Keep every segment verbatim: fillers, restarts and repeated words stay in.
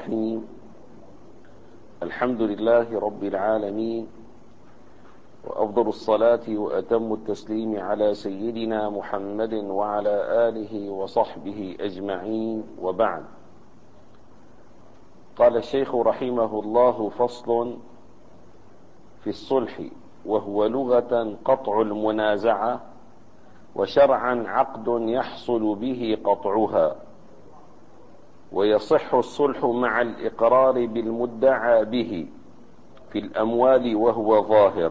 الرحيم. الحمد لله رب العالمين، وأفضل الصلاة وأتم التسليم على سيدنا محمد وعلى آله وصحبه أجمعين، وبعد. قال الشيخ رحمه الله: فصل في الصلح، وهو لغة قطع المنازعة، وشرعا عقد يحصل به قطعها، ويصح الصلح مع الإقرار بالمدعى به في الأموال وهو ظاهر،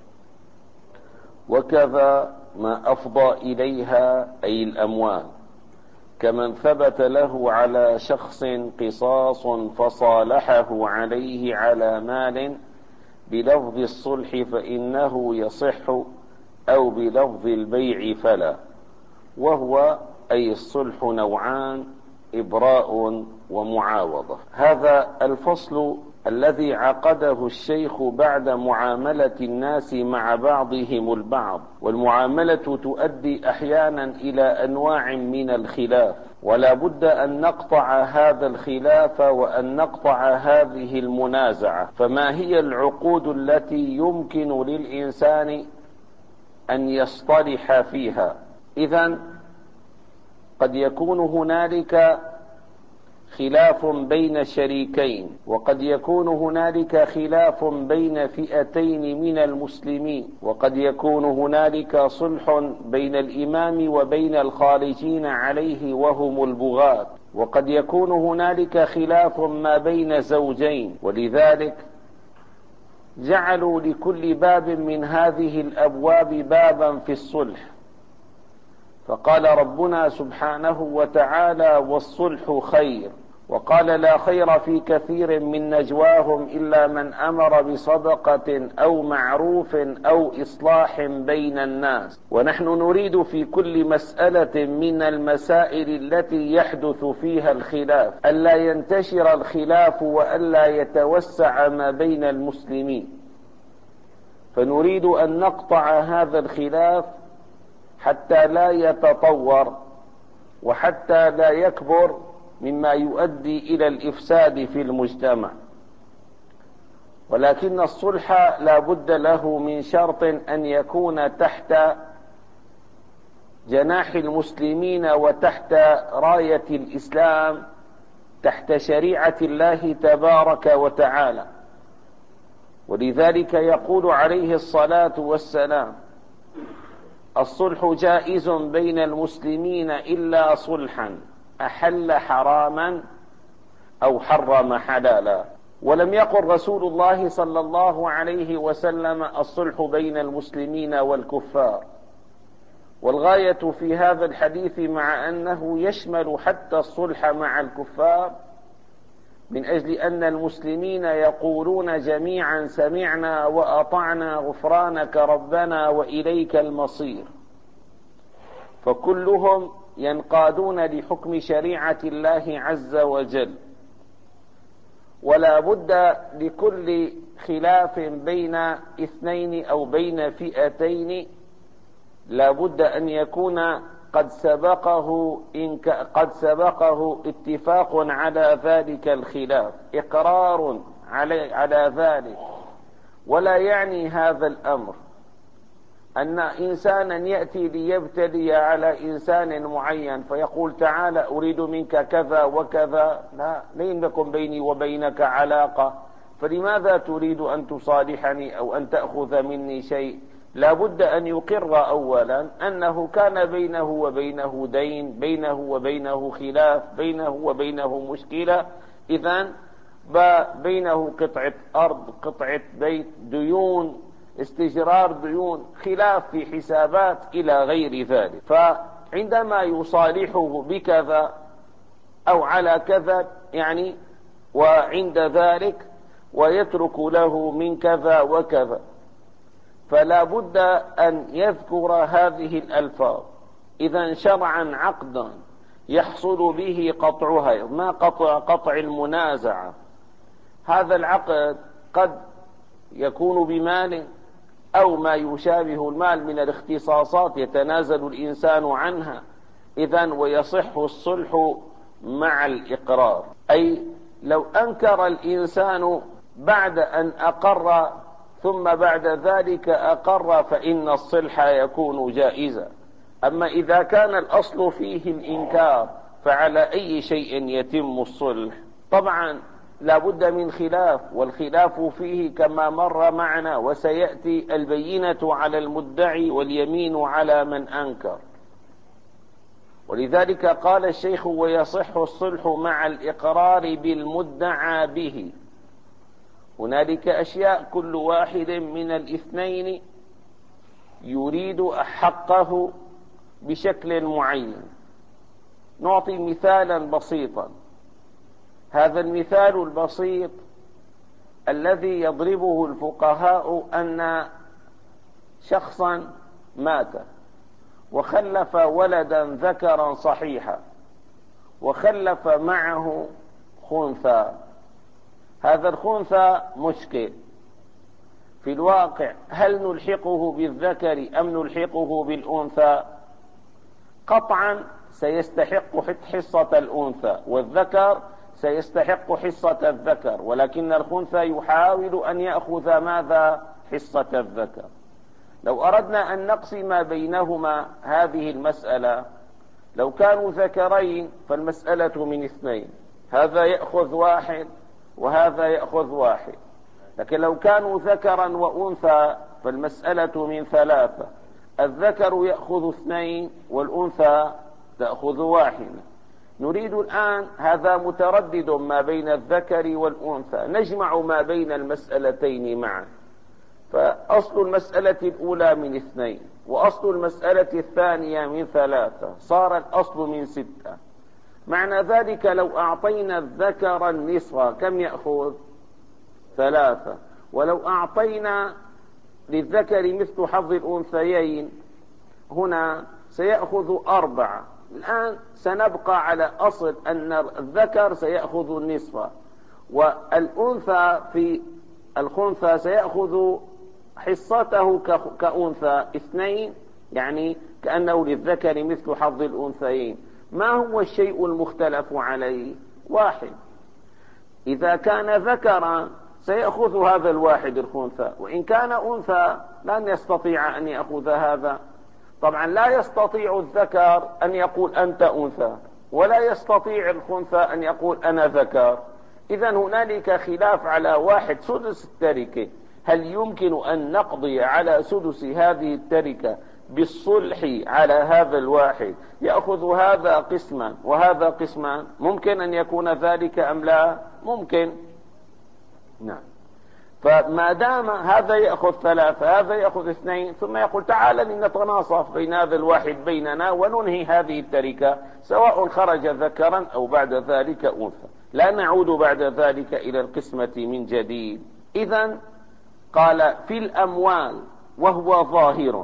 وكذا ما أفضى إليها أي الأموال، كمن ثبت له على شخص قصاص فصالحه عليه على مال بلفظ الصلح فإنه يصح، أو بلفظ البيع فلا. وهو أي الصلح نوعان: إبراء ومعاوضة. هذا الفصل الذي عقده الشيخ بعد معاملة الناس مع بعضهم البعض، والمعاملة تؤدي أحيانا إلى أنواع من الخلاف، ولا بد أن نقطع هذا الخلاف وأن نقطع هذه المنازعة. فما هي العقود التي يمكن للإنسان أن يصطلح فيها؟ إذن قد يكون هنالك خلاف بين شريكين، وقد يكون هنالك خلاف بين فئتين من المسلمين، وقد يكون هنالك صلح بين الإمام وبين الخارجين عليه وهم البغاة، وقد يكون هنالك خلاف ما بين زوجين. ولذلك جعلوا لكل باب من هذه الأبواب بابا في الصلح. فقال ربنا سبحانه وتعالى: والصلح خير. وقال: لا خير في كثير من نجواهم إلا من أمر بصدقة أو معروف أو إصلاح بين الناس. ونحن نريد في كل مسألة من المسائل التي يحدث فيها الخلاف ألا ينتشر الخلاف وألا يتوسع ما بين المسلمين، فنريد أن نقطع هذا الخلاف حتى لا يتطور وحتى لا يكبر مما يؤدي إلى الإفساد في المجتمع. ولكن الصلح لا بد له من شرط: أن يكون تحت جناح المسلمين وتحت راية الإسلام، تحت شريعة الله تبارك وتعالى. ولذلك يقول عليه الصلاة والسلام: الصلح جائز بين المسلمين إلا صلحا أحل حراما أو حرم حلالا. ولم يقل رسول الله صلى الله عليه وسلم الصلح بين المسلمين والكفار. والغاية في هذا الحديث، مع أنه يشمل حتى الصلح مع الكفار، من أجل أن المسلمين يقولون جميعا: سمعنا وأطعنا غفرانك ربنا وإليك المصير. فكلهم ينقادون لحكم شريعة الله عز وجل. ولا بد لكل خلاف بين اثنين أو بين فئتين لا بد أن يكون قد سبقه إن قد سبقه اتفاق على ذلك الخلاف، إقرار على على ذلك. ولا يعني هذا الأمر أن إنسانا يأتي ليبتلي على إنسان معين فيقول: تعالى أريد منك كذا وكذا. لا، لم يكن بيني وبينك علاقة، فلماذا تريد أن تصالحني أو أن تأخذ مني شيء؟ لا بد أن يقر أولا أنه كان بينه وبينه دين، بينه وبينه خلاف، بينه وبينه مشكلة. إذن بينه قطعة أرض، قطعة بيت، ديون، استجرار ديون، خلاف في حسابات إلى غير ذلك. فعندما يصالحه بكذا أو على كذا يعني وعند ذلك ويترك له من كذا وكذا، فلا بد أن يذكر هذه الألفاظ. إذا شرعا عقدا يحصل به قطعها، ما قطع قطع المنازعة. هذا العقد قد يكون بمال أو ما يشابه المال من الاختصاصات يتنازل الإنسان عنها. إذن ويصح الصلح مع الإقرار، أي لو أنكر الإنسان بعد أن أقر ثم بعد ذلك أقر فإن الصلح يكون جائزا. أما إذا كان الأصل فيه الإنكار فعلى أي شيء يتم الصلح؟ طبعا لا بد من خلاف، والخلاف فيه كما مر معنا، وسيأتي البينة على المدعي واليمين على من أنكر. ولذلك قال الشيخ: ويصح الصلح مع الإقرار بالمدعى به. هنالك أشياء كل واحد من الاثنين يريد حقه بشكل معين. نعطي مثالا بسيطا. هذا المثال البسيط الذي يضربه الفقهاء أن شخصا مات وخلف ولدا ذكرا صحيحا وخلف معه خنثى. هذا الخنثى مشكل في الواقع، هل نلحقه بالذكر أم نلحقه بالأنثى؟ قطعا سيستحق حصة الأنثى، والذكر سيستحق حصة الذكر، ولكن الخنثى يحاول أن يأخذ ماذا؟ حصة الذكر. لو أردنا أن نقسم بينهما هذه المسألة، لو كانوا ذكرين فالمسألة من اثنين، هذا يأخذ واحد وهذا يأخذ واحد. لكن لو كانوا ذكرا وأنثى فالمسألة من ثلاثة، الذكر يأخذ اثنين والأنثى تأخذ واحد. نريد الآن، هذا متردد ما بين الذكر والأنثى، نجمع ما بين المسألتين معا. فأصل المسألة الأولى من اثنين وأصل المسألة الثانية من ثلاثة، صار الأصل من ستة. معنى ذلك لو أعطينا الذكر النصف كم يأخذ؟ ثلاثة. ولو أعطينا للذكر مثل حظ الأنثيين هنا سيأخذ أربعة. الآن سنبقى على أصل أن الذكر سيأخذ النصف، والأنثى في الخنثى سيأخذ حصته كأنثى اثنين، يعني كأنه للذكر مثل حظ الأنثيين. ما هو الشيء المختلف عليه؟ واحد. إذا كان ذكرا سيأخذ هذا الواحد الخنثى، وإن كان أنثى لن يستطيع أن يأخذ هذا. طبعا لا يستطيع الذكر أن يقول أنت أنثى، ولا يستطيع الخنثى أن يقول أنا ذكر. إذن هنالك خلاف على واحد سدس التركة. هل يمكن أن نقضي على سدس هذه التركة بالصلح على هذا الواحد؟ يأخذ هذا قسما وهذا قسما، ممكن أن يكون ذلك أم لا؟ ممكن. نعم. فما دام هذا يأخذ ثلاثة هذا يأخذ اثنين، ثم يقول تعال لنتناصف بين هذا الواحد بيننا وننهي هذه التركة، سواء خرج ذكرا أو بعد ذلك أنثى، لا نعود بعد ذلك إلى القسمة من جديد. إذن قال في الأموال وهو ظاهر،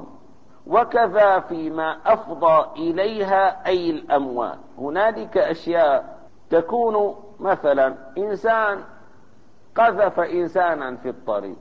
وكذا فيما أفضى إليها أي الأموال. هنالك أشياء تكون، مثلا إنسان قذف إنسانا في الطريق،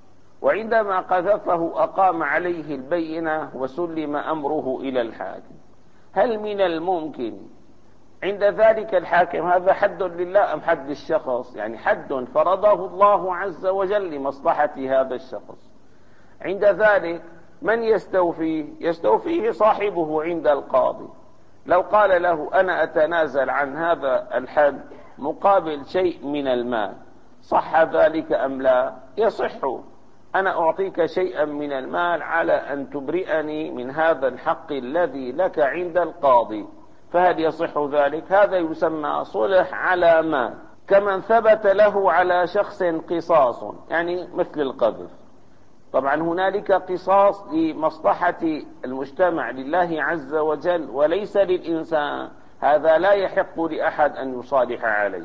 وعندما قذفه أقام عليه البينة وسلم أمره إلى الحاكم. هل من الممكن عند ذلك الحاكم، هذا حد لله أم حد الشخص؟ يعني حد فرضه الله عز وجل لمصلحة هذا الشخص. عند ذلك من يستوفيه؟ يستوفيه صاحبه عند القاضي. لو قال له أنا أتنازل عن هذا الحد مقابل شيء من المال، صح ذلك أم لا؟ يصح. أنا أعطيك شيئا من المال على أن تبرئني من هذا الحق الذي لك عند القاضي، فهل يصح ذلك؟ هذا يسمى صلح على مال. كمن ثبت له على شخص قصاص، يعني مثل القذف. طبعا هنالك قصاص لمصلحة المجتمع لله عز وجل وليس للإنسان، هذا لا يحق لأحد أن يصالح عليه.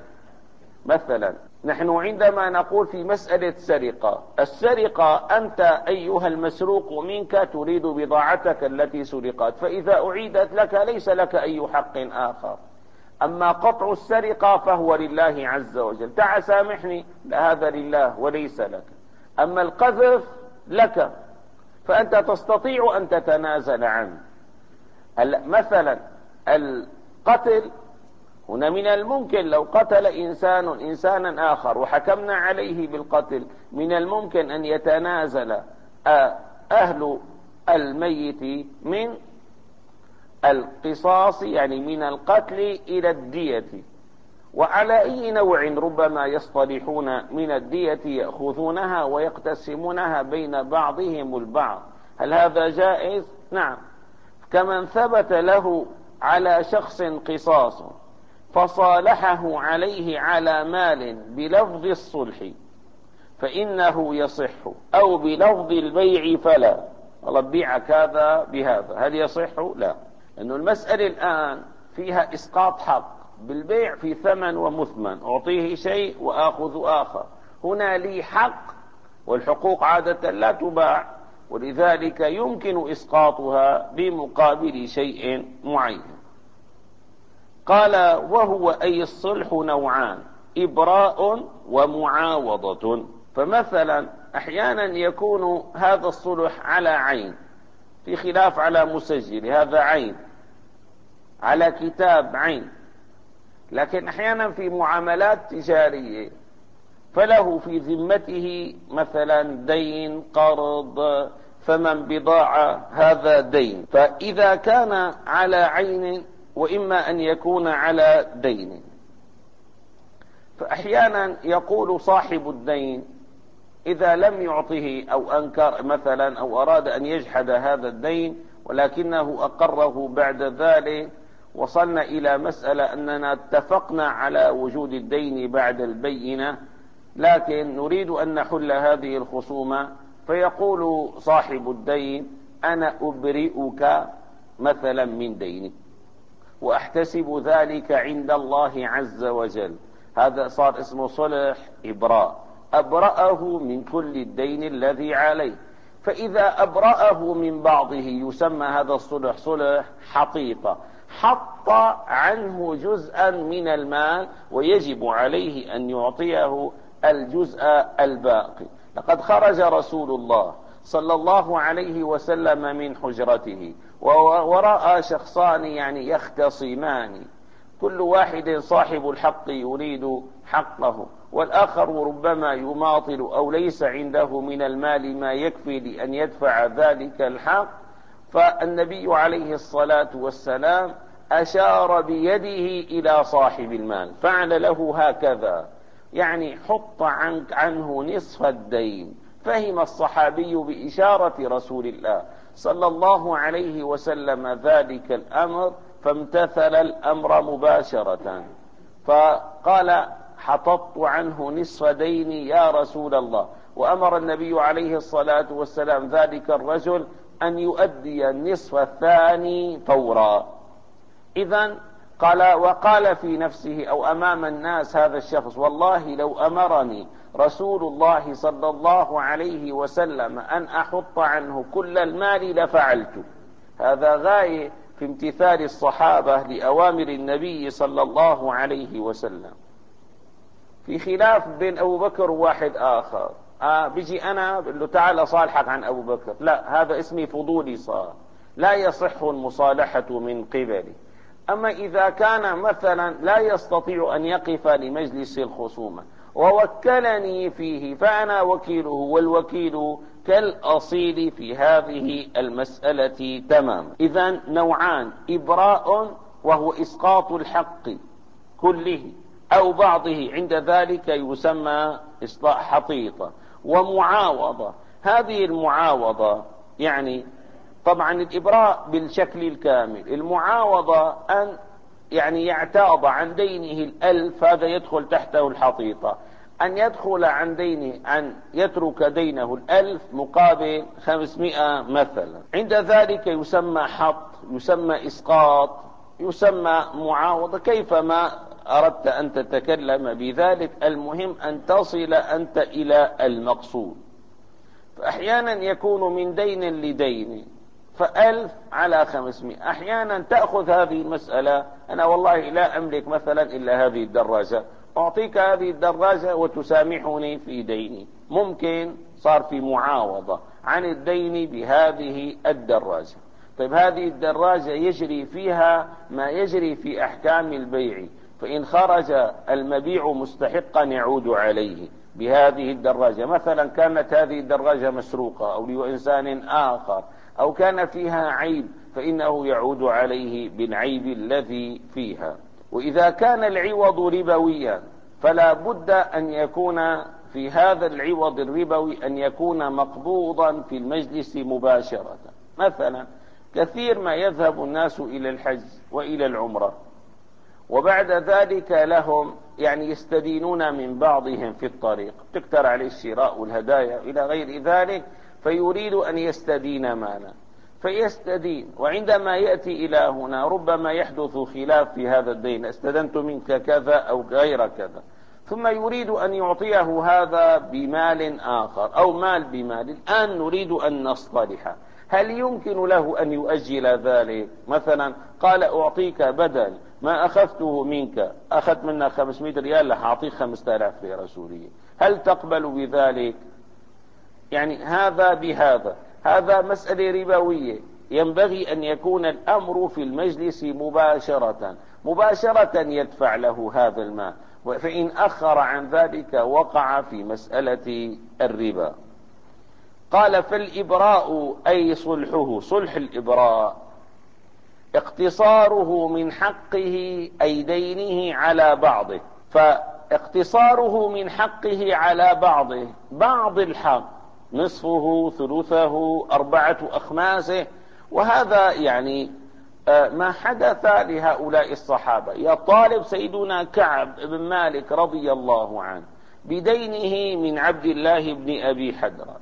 مثلا نحن عندما نقول في مسألة سرقة، السرقة أنت أيها المسروق منك تريد بضاعتك التي سرقت، فإذا أعيدت لك ليس لك أي حق آخر. أما قطع السرقة فهو لله عز وجل، تعال سامحني، لا هذا لله وليس لك. أما القذف لك، فأنت تستطيع أن تتنازل عنه. مثلا القتل هنا من الممكن لو قتل إنسان إنسانا آخر وحكمنا عليه بالقتل، من الممكن أن يتنازل أهل الميت من القصاص، يعني من القتل إلى الدية، وعلى أي نوع ربما يصطلحون من الدية يأخذونها ويقتسمونها بين بعضهم البعض. هل هذا جائز؟ نعم. كمن ثبت له على شخص قصاص فصالحه عليه على مال بلفظ الصلح فإنه يصح، أو بلفظ البيع فلا، والله بيعك هذا بهذا، هل يصح؟ لا، لأنه المسألة الآن فيها إسقاط حق. بالبيع في ثمن ومثمن، أعطيه شيء وآخذ آخر. هنا لي حق، والحقوق عادة لا تباع، ولذلك يمكن إسقاطها بمقابل شيء معين. قال: وهو أي الصلح نوعان: إبراء ومعاوضة. فمثلا أحيانا يكون هذا الصلح على عين، في خلاف على مسجل، هذا عين على كتاب عين، لكن أحيانا في معاملات تجارية فله في ذمته مثلا دين، قرض، ثمن بضاعة، هذا دين. فإذا كان على عين وإما أن يكون على دين، فأحيانا يقول صاحب الدين إذا لم يعطه أو أنكر مثلا أو أراد أن يجحد هذا الدين ولكنه أقره بعد ذلك، وصلنا إلى مسألة أننا اتفقنا على وجود الدين بعد البينة، لكن نريد أن نحل هذه الخصومة، فيقول صاحب الدين: أنا أبرئك مثلا من دينك وأحتسب ذلك عند الله عز وجل. هذا صار اسمه صلح إبراء، أبرأه من كل الدين الذي عليه. فإذا أبرأه من بعضه يسمى هذا الصلح صلح حطيطة، حط عنه جزءا من المال ويجب عليه أن يعطيه الجزء الباقي. لقد خرج رسول الله صلى الله عليه وسلم من حجرته ورأى شخصان يعني يختصمان، كل واحد صاحب الحق يريد حقه، والآخر ربما يماطل أو ليس عنده من المال ما يكفي لأن يدفع ذلك الحق. فالنبي عليه الصلاة والسلام أشار بيده إلى صاحب المال، فعل له هكذا، يعني حط عنك عنه نصف الدين. فهم الصحابي بإشارة رسول الله صلى الله عليه وسلم ذلك الأمر، فامتثل الأمر مباشرة، فقال: حططت عنه نصف ديني يا رسول الله. وأمر النبي عليه الصلاة والسلام ذلك الرجل أن يؤدي النصف الثاني فورا. إذن قال، وقال في نفسه أو أمام الناس هذا الشخص: والله لو أمرني رسول الله صلى الله عليه وسلم أن أحط عنه كل المال لفعلت. هذا غاية في امتثال الصحابة لأوامر النبي صلى الله عليه وسلم. في خلاف بين أبو بكر وواحد آخر، آه بيجي أنا بقول له تعال صالحك عن أبو بكر، لا، هذا اسمي فضولي، صار لا يصح المصالحة من قبلي. أما إذا كان مثلا لا يستطيع أن يقف لمجلس الخصومة ووكلني فيه فأنا وكيله، والوكيل كالأصيل في هذه المسألة تمام. إذن نوعان: إبراء وهو إسقاط الحق كله أو بعضه، عند ذلك يسمى إصلاح حطيطة. ومعاوضة، هذه المعاوضة يعني طبعا الإبراء بالشكل الكامل، المعاوضة أن يعني يعتاض عن دينه الألف، هذا يدخل تحته الحطيطة. أن يدخل عن دينه، أن يترك دينه الألف مقابل خمسمائة مثلا، عند ذلك يسمى حط، يسمى إسقاط، يسمى معاوضة، كيفما أردت أن تتكلم بذلك، المهم أن تصل أنت إلى المقصود. فأحيانا يكون من دين لدين، فألف على خمسمائة. أحيانا تأخذ هذه المسألة: أنا والله لا أملك مثلا إلا هذه الدراجة، أعطيك هذه الدراجة وتسامحني في ديني. ممكن صار في معاوضة عن الدين بهذه الدراجة. طيب هذه الدراجة يجري فيها ما يجري في أحكام البيع، فإن خرج المبيع مستحقا يعود عليه بهذه الدراجة. مثلا كانت هذه الدراجة مسروقة أو لإنسان آخر أو كان فيها عيب، فإنه يعود عليه بالعيب الذي فيها. وإذا كان العوض ربويا فلا بد أن يكون في هذا العوض الربوي أن يكون مقبوضا في المجلس مباشرة. مثلا كثير ما يذهب الناس إلى الحج وإلى العمرة، وبعد ذلك لهم يعني يستدينون من بعضهم في الطريق، تكتر عليه الشراء والهدايا إلى غير ذلك، فيريد أن يستدين مالا فيستدين، وعندما يأتي إلى هنا ربما يحدث خلاف في هذا الدين، استدنت منك كذا أو غير كذا، ثم يريد أن يعطيه هذا بمال آخر أو مال بمال. الآن نريد أن نصطلح، هل يمكن له أن يؤجل ذلك؟ مثلا قال أعطيك بدل ما أخذته منك، أخذت منك خمسمائة ريال لح أعطيك خمسة آلاف ليرة سورية، هل تقبل بذلك؟ يعني هذا بهذا، هذا مسألة ربوية، ينبغي أن يكون الأمر في المجلس مباشرة مباشرة يدفع له هذا المال، فإن أخر عن ذلك وقع في مسألة الربا. قال فالإبراء أي صلحه، صلح الإبراء اقتصاره من حقه أي دينه على بعضه، فاقتصاره من حقه على بعضه، بعض الحق نصفه ثلثه أربعة أخماسه، وهذا يعني ما حدث لهؤلاء الصحابة. يطالب سيدنا كعب بن مالك رضي الله عنه بدينه من عبد الله بن أبي حدران،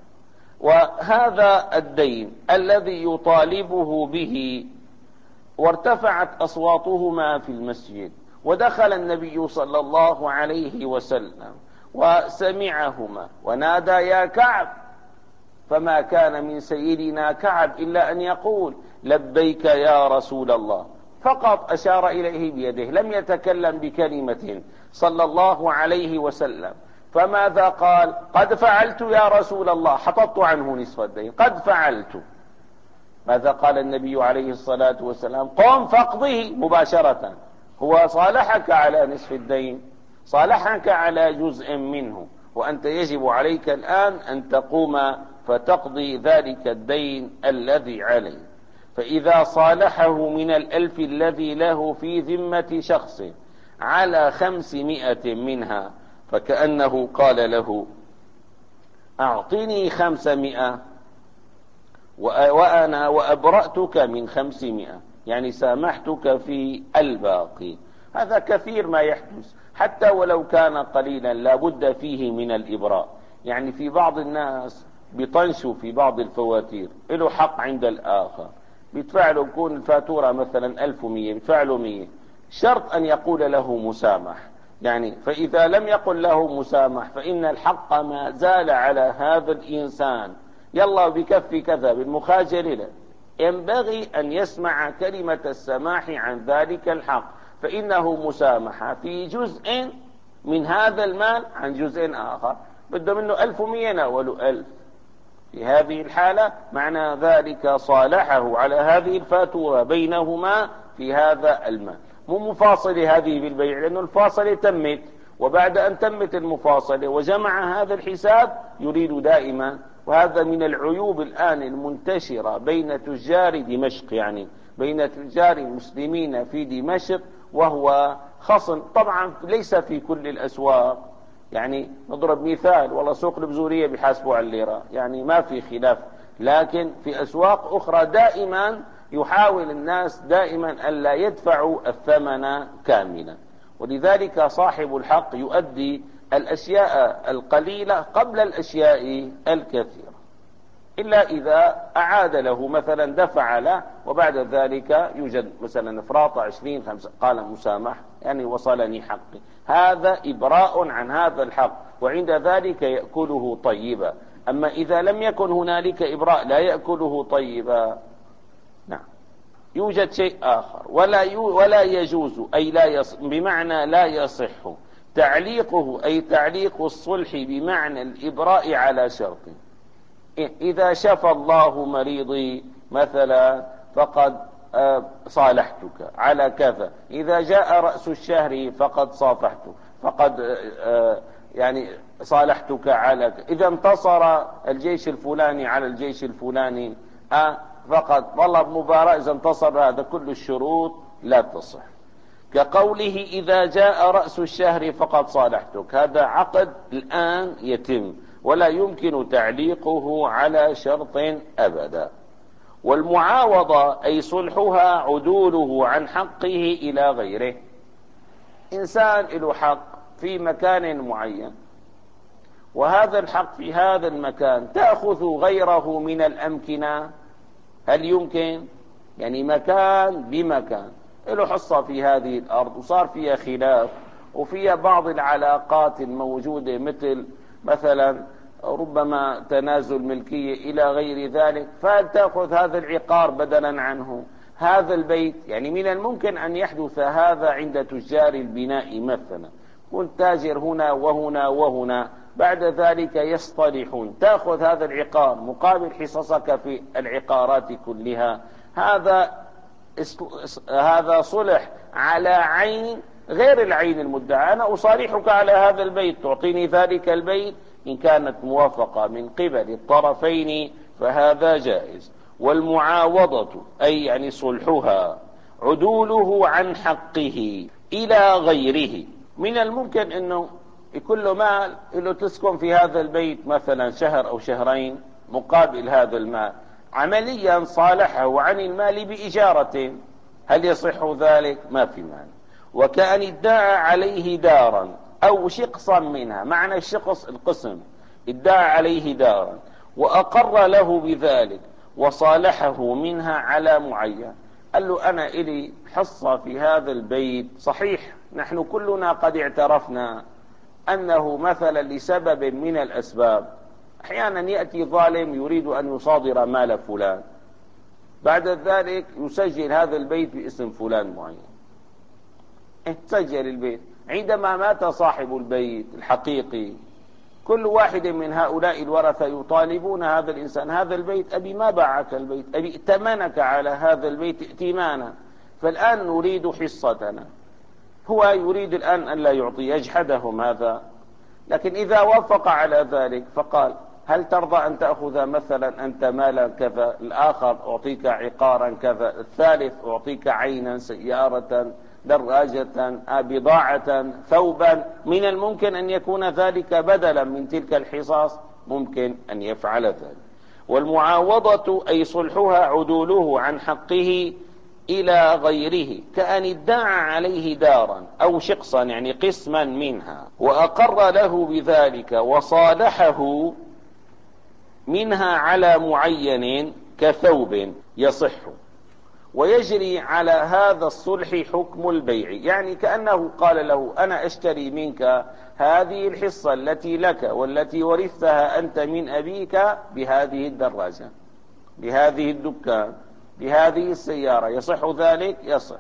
وهذا الدين الذي يطالبه به وارتفعت أصواتهما في المسجد، ودخل النبي صلى الله عليه وسلم وسمعهما ونادى يا كعب، فما كان من سيدنا كعب إلا أن يقول لبيك يا رسول الله، فقط أشار إليه بيده، لم يتكلم بكلمة صلى الله عليه وسلم. فماذا قال؟ قد فعلت يا رسول الله، حطبت عنه نصف الدين، قد فعلت. ماذا قال النبي عليه الصلاة والسلام؟ قم فاقضه مباشرة، هو صالحك على نصف الدين، صالحك على جزء منه، وأنت يجب عليك الآن أن تقوم فتقضي ذلك الدين الذي عليه. فإذا صالحه من الألف الذي له في ذمة شخص على خمسمائة منها، فكأنه قال له أعطني خمسمائة وأنا وأبرأتك من خمسمائة، يعني سامحتك في الباقي. هذا كثير ما يحدث، حتى ولو كان قليلا لا بد فيه من الإبراء. يعني في بعض الناس بيطنشوا في بعض الفواتير، له حق عند الآخر، بيدفع له، يكون الفاتورة مثلا ألف ومية، بيدفع له مية، شرط أن يقول له مسامح. يعني فإذا لم يقل له مسامح فإن الحق ما زال على هذا الإنسان، يلا بكفي كذا بالمخاجر له، ينبغي أن يسمع كلمة السماح عن ذلك الحق، فإنه مسامحة في جزء من هذا المال عن جزء آخر، بده منه ألف ومية ناوله ألف، في هذه الحالة معنى ذلك صالحه على هذه الفاتورة بينهما في هذا المال. مو مفاصلة هذه بالبيع، لأنه الفاصلة تمت، وبعد أن تمت المفاصلة وجمع هذا الحساب يريد دائما، وهذا من العيوب الآن المنتشرة بين تجار دمشق، يعني بين تجار المسلمين في دمشق، وهو خصم. طبعا ليس في كل الأسواق، يعني نضرب مثال، والله سوق البزورية بيحاسبوا على الليرة، يعني ما في خلاف، لكن في أسواق أخرى دائما يحاول الناس دائما ألا يدفعوا الثمن كاملا، ولذلك صاحب الحق يؤدي الأشياء القليلة قبل الأشياء الكثيرة، إلا إذا أعاد له مثلا دفع له وبعد ذلك يوجد مثلا افراط عشرين خمسة، قال مسامح يعني وصلني حقي، هذا إبراء عن هذا الحق، وعند ذلك يأكله طيبا. أما إذا لم يكن هنالك إبراء لا يأكله طيبا، نعم، يوجد شيء آخر، ولا يو ولا يجوز أي لا يصح، بمعنى لا يصح تعليقه، أي تعليق الصلح بمعنى الإبراء على شرط. إذا شفى الله مريضي مثلا فقد صالحتك على كذا، إذا جاء رأس الشهر فقد صافحتك، فقد يعني صالحتك على، إذا انتصر الجيش الفلاني على الجيش الفلاني فقد والله مباراة، إذا انتصر هذا كل الشروط لا تصح. كقوله إذا جاء رأس الشهر فقد صالحتك، هذا عقد الآن يتم ولا يمكن تعليقه على شرط أبدا. والمعاوضة أي صلحها عدوله عن حقه إلى غيره. إنسان له حق في مكان معين، وهذا الحق في هذا المكان تأخذ غيره من الأمكنة، هل يمكن؟ يعني مكان بمكان له حصة في هذه الأرض وصار فيها خلاف وفيها بعض العلاقات الموجودة، مثل مثلا ربما تنازل ملكية إلى غير ذلك، فتأخذ هذا العقار بدلا عنه. هذا البيت يعني من الممكن أن يحدث هذا عند تجار البناء مثلا، كنت تاجر هنا وهنا وهنا، بعد ذلك يصطلحون، تأخذ هذا العقار مقابل حصصك في العقارات كلها. هذا هذا صلح على عين غير العين المدعى، أنا أصالحك على هذا البيت، تعطيني ذلك البيت، إن كانت موافقة من قبل الطرفين فهذا جائز. والمعاوضة أي يعني صلحها عدوله عن حقه إلى غيره. من الممكن أنه يكون له مال له تسكن في هذا البيت مثلا شهر أو شهرين، مقابل هذا المال عمليا صالحه عن المال بإجارة، هل يصح ذلك؟ ما في معنى. وكأن ادعى عليه دارا أو شقصا منها، معنى الشقص القسم، ادعى عليه دارا وأقر له بذلك وصالحه منها على معين، قال له أنا إلي حصة في هذا البيت، صحيح نحن كلنا قد اعترفنا أنه مثلا لسبب من الأسباب أحيانا يأتي ظالم يريد أن يصادر مال فلان، بعد ذلك يسجل هذا البيت باسم فلان معين، سجل البيت، عندما مات صاحب البيت الحقيقي كل واحد من هؤلاء الورثة يطالبون هذا الإنسان، هذا البيت أبي ما باعك البيت، أبي ائتمنك على هذا البيت ائتمانا، فالآن نريد حصتنا. هو يريد الآن أن لا يعطي، يجحدهم هذا، لكن إذا وافق على ذلك فقال هل ترضى أن تأخذ مثلا أنت مالا كذا، الآخر أعطيك عقارا كذا، الثالث أعطيك عينا، سيارة، دراجة، بضاعة، ثوبا، من الممكن أن يكون ذلك بدلا من تلك الحصص، ممكن أن يفعل ذلك. والمعاوضة أي صلحها عدوله عن حقه إلى غيره، كأن ادعى عليه دارا أو شقصا يعني قسما منها وأقر له بذلك وصالحه منها على معين كثوب، يصح. ويجري على هذا الصلح حكم البيع، يعني كأنه قال له أنا أشتري منك هذه الحصة التي لك والتي ورثتها أنت من أبيك بهذه الدراجة، بهذه الدكان، بهذه السيارة، يصح ذلك؟ يصح.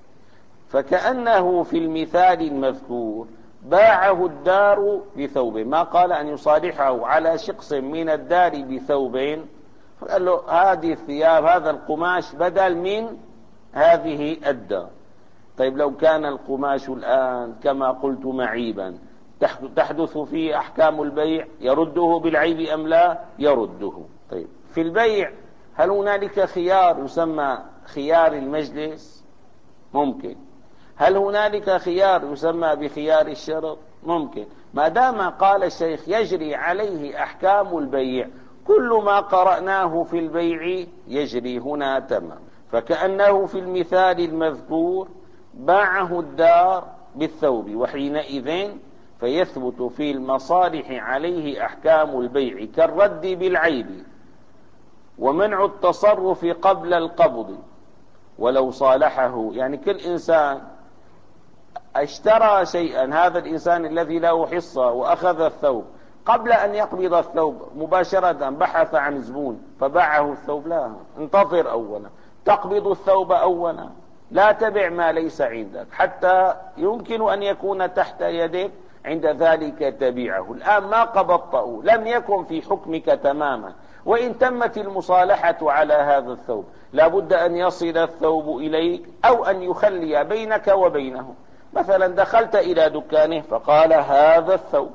فكأنه في المثال المذكور باعه الدار بثوب، ما قال أن يصالحه على شقص من الدار بثوب، قال له هذه الثياب، هذا القماش بدل من هذه الدار. طيب لو كان القماش الآن كما قلت معيبا تحدث فيه أحكام البيع، يرده بالعيب أم لا؟ يرده. طيب في البيع هل هنالك خيار يسمى خيار المجلس؟ ممكن. هل هنالك خيار يسمى بخيار الشرط؟ ممكن. ما دام قال الشيخ يجري عليه أحكام البيع، كل ما قرأناه في البيع يجري هنا تمام. فكأنه في المثال المذكور باعه الدار بالثوب، وحينئذ فيثبت في المصالح عليه أحكام البيع كالرد بالعيب ومنع التصرف قبل القبض ولو صالحه. يعني كل إنسان اشترى شيئا، هذا الإنسان الذي له حصة وأخذ الثوب، قبل أن يقبض الثوب مباشرة بحث عن زبون فباعه الثوب، لا، انتظر أولا، تقبض الثوب أولا، لا تبع ما ليس عندك، حتى يمكن أن يكون تحت يدك عند ذلك تبيعه. الآن ما قبضته، لم يكن في حكمك تماما، وإن تمت المصالحة على هذا الثوب لا بد أن يصل الثوب إليك أو أن يخلي بينك وبينه. مثلا دخلت إلى دكانه فقال هذا الثوب،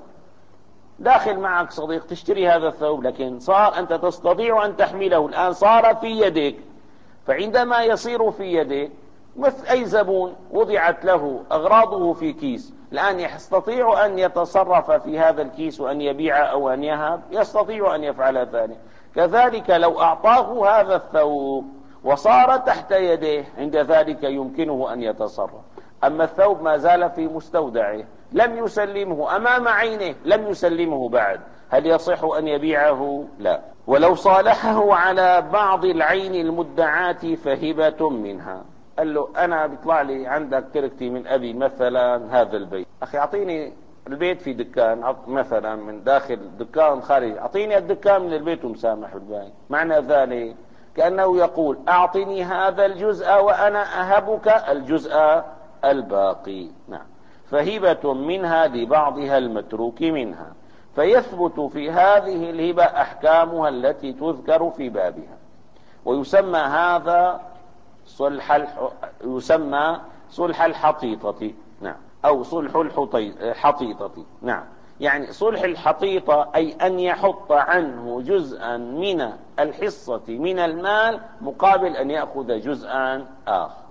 داخل معك صديق تشتري هذا الثوب، لكن صار أنت تستطيع أن تحمله، الآن صار في يدك، فعندما يصير في يدك مثل أي زبون وضعت له أغراضه في كيس، الآن يستطيع أن يتصرف في هذا الكيس وأن يبيع أو أن يهب، يستطيع أن يفعل ذلك. كذلك لو أعطاه هذا الثوب وصار تحت يديه عند ذلك يمكنه أن يتصرف. أما الثوب ما زال في مستودعه، لم يسلمه أمام عينه، لم يسلمه بعد، هل يصح أن يبيعه؟ لا. ولو صالحه على بعض العين المدعاة فهبة منها، قال له أنا بيطلع لي عندك تركتي من أبي مثلا هذا البيت، أخي أعطيني البيت في دكان مثلا من داخل دكان خارج، أعطيني الدكان من البيت ومسامح بالباقي. معنى ذلك كأنه يقول أعطني هذا الجزء وأنا أهبك الجزء الباقي. نعم. فهبة منها لبعضها المتروك منها، فيثبت في هذه الهبة أحكامها التي تذكر في بابها، ويسمى هذا صلح الح... يسمى صلح الحطيطة. نعم. أو صلح الحطيطة. نعم. يعني صلح الحطيطة أي أن يحط عنه جزءا من الحصة من المال مقابل أن يأخذ جزءا آخر.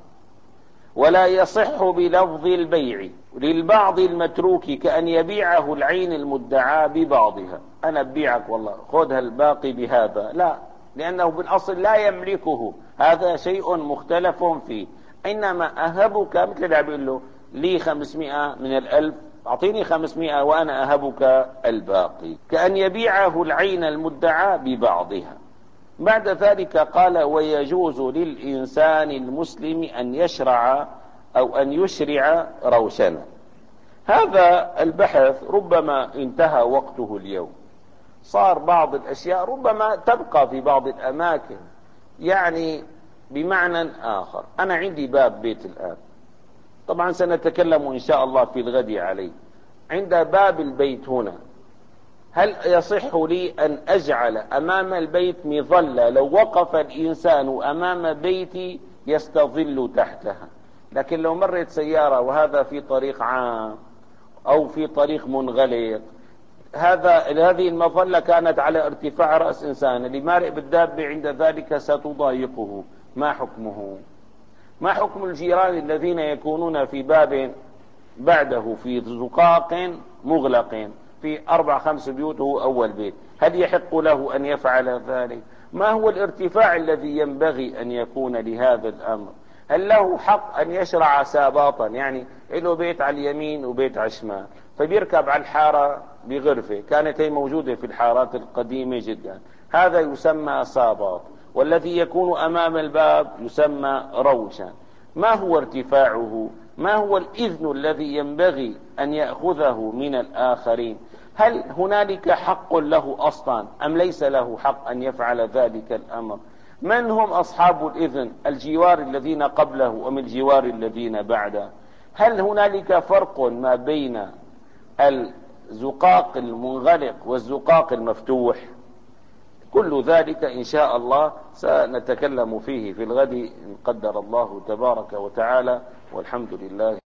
ولا يصح بلفظ البيع للبعض المتروك كأن يبيعه العين المدعى ببعضها، أنا أبيعك والله خذها الباقي بهذا، لا، لأنه بالأصل لا يملكه، هذا شيء مختلف فيه. إنما أهبك مثل اللي بيقول له لي خمسمائة من الألف، أعطيني خمسمائة وأنا أهبك الباقي، كأن يبيعه العين المدعى ببعضها. بعد ذلك قال ويجوز للإنسان المسلم أن يشرع أو أن يشرع روشنا. هذا البحث ربما انتهى وقته اليوم، صار بعض الأشياء ربما تبقى في بعض الأماكن، يعني بمعنى آخر. أنا عندي باب بيت الآن، طبعا سنتكلم إن شاء الله في الغد عليه. عند باب البيت هنا هل يصح لي أن أجعل أمام البيت مظلة لو وقف الإنسان أمام بيتي يستظل تحتها؟ لكن لو مرت سيارة وهذا في طريق عام أو في طريق منغلق، هذا هذه المظلة كانت على ارتفاع رأس إنسان، اللي مارئ بالدابة عند ذلك ستضايقه، ما حكمه؟ ما حكم الجيران الذين يكونون في باب بعده في زقاق مغلق في أربع خمس بيوت وهو أول بيت، هل يحق له أن يفعل ذلك؟ ما هو الارتفاع الذي ينبغي أن يكون لهذا الأمر؟ هل له حق أن يشرع ساباطا، يعني له بيت على اليمين وبيت على الشمال، فبيركب على الحارة بغرفة كانت هي موجودة في الحارات القديمة جدا، هذا يسمى ساباط، والذي يكون أمام الباب يسمى روشا. ما هو ارتفاعه؟ ما هو الإذن الذي ينبغي أن يأخذه من الآخرين؟ هل هنالك حق له أصلا أم ليس له حق أن يفعل ذلك الأمر؟ من هم أصحاب الإذن؟ الجوار الذين قبله أم الجوار الذين بعده؟ هل هنالك فرق ما بين الزقاق المنغلق والزقاق المفتوح؟ كل ذلك إن شاء الله سنتكلم فيه في الغد إن قدر الله تبارك وتعالى، والحمد لله